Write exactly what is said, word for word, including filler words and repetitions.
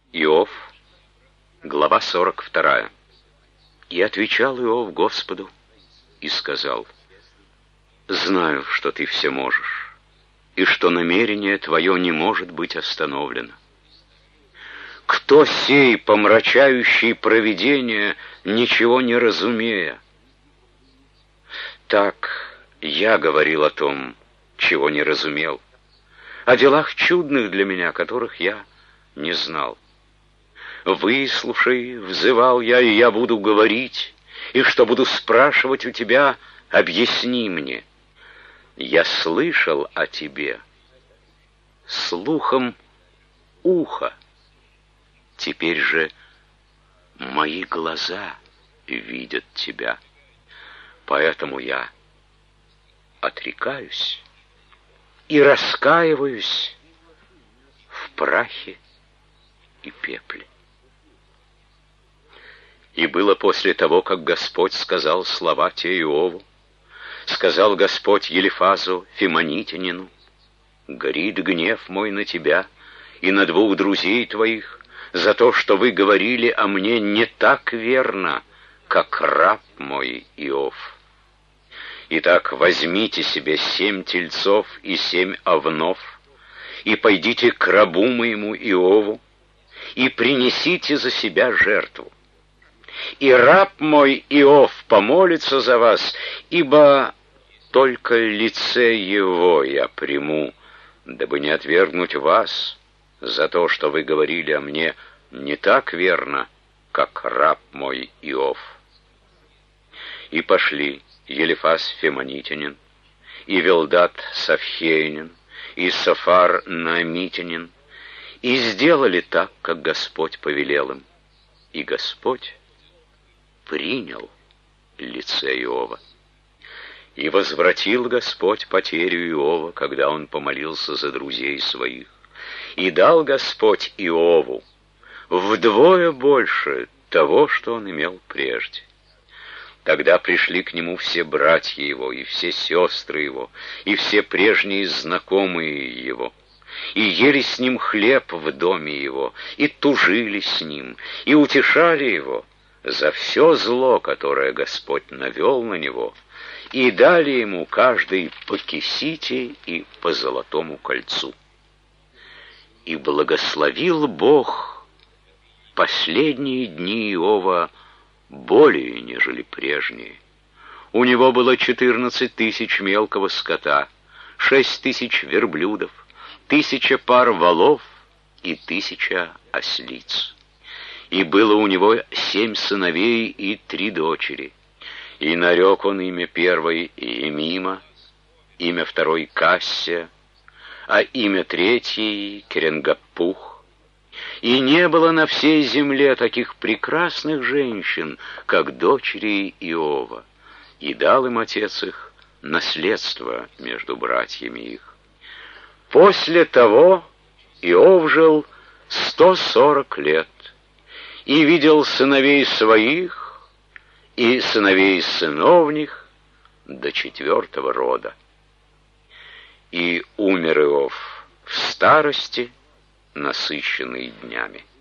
Иов, глава сорок вторая. И отвечал Иов Господу и сказал: знаю, что ты все можешь, и что намерение твое не может быть остановлено. Кто сей, помрачающий провидение, ничего не разумея? Так я говорил о том, чего не разумел, о делах чудных для меня, которых я не знал. Выслушай, взывал я, и я буду говорить, и что буду спрашивать у тебя, объясни мне. Я слышал о тебе слухом уха, теперь же мои глаза видят тебя. Поэтому я отрекаюсь и раскаиваюсь в прахе и пепле. И было после того, как Господь сказал слова те Иову, сказал Господь Елифазу Фимонитянину: горит гнев мой на тебя и на двух друзей твоих за то, что вы говорили о мне не так верно, как раб мой Иов. Итак, возьмите себе семь тельцов и семь овнов, и пойдите к рабу моему Иову, и принесите за себя жертву. И раб мой Иов помолится за вас, ибо только лице его я приму, дабы не отвергнуть вас за то, что вы говорили о мне не так верно, как раб мой Иов. И пошли Елифаз Фимонитянин, и Велдат Савхейнин, и Софар Наамитянин, и сделали так, как Господь повелел им. И Господь принял лице Иова. И возвратил Господь потерю Иова, когда он помолился за друзей своих. И дал Господь Иову вдвое больше того, что он имел прежде. Тогда пришли к нему все братья его, и все сестры его, и все прежние знакомые его, и ели с ним хлеб в доме его, и тужили с ним, и утешали его за все зло, которое Господь навел на него, и дали ему каждый по кисите и по золотому кольцу. И благословил Бог последние дни Иова более, нежели прежние. У него было четырнадцать тысяч мелкого скота, шесть тысяч верблюдов, тысяча пар волов и тысяча ослиц. И было у него семь сыновей и три дочери. И нарек он имя первой Емима, имя второй Кассия, а имя третьей Керенгапух. И не было на всей земле таких прекрасных женщин, как дочери Иова, и дал им отец их наследство между братьями их. После того Иов жил сто сорок лет, и видел сыновей своих и сыновей сыновних до четвертого рода. И умер Иов в старости, насыщенный днями.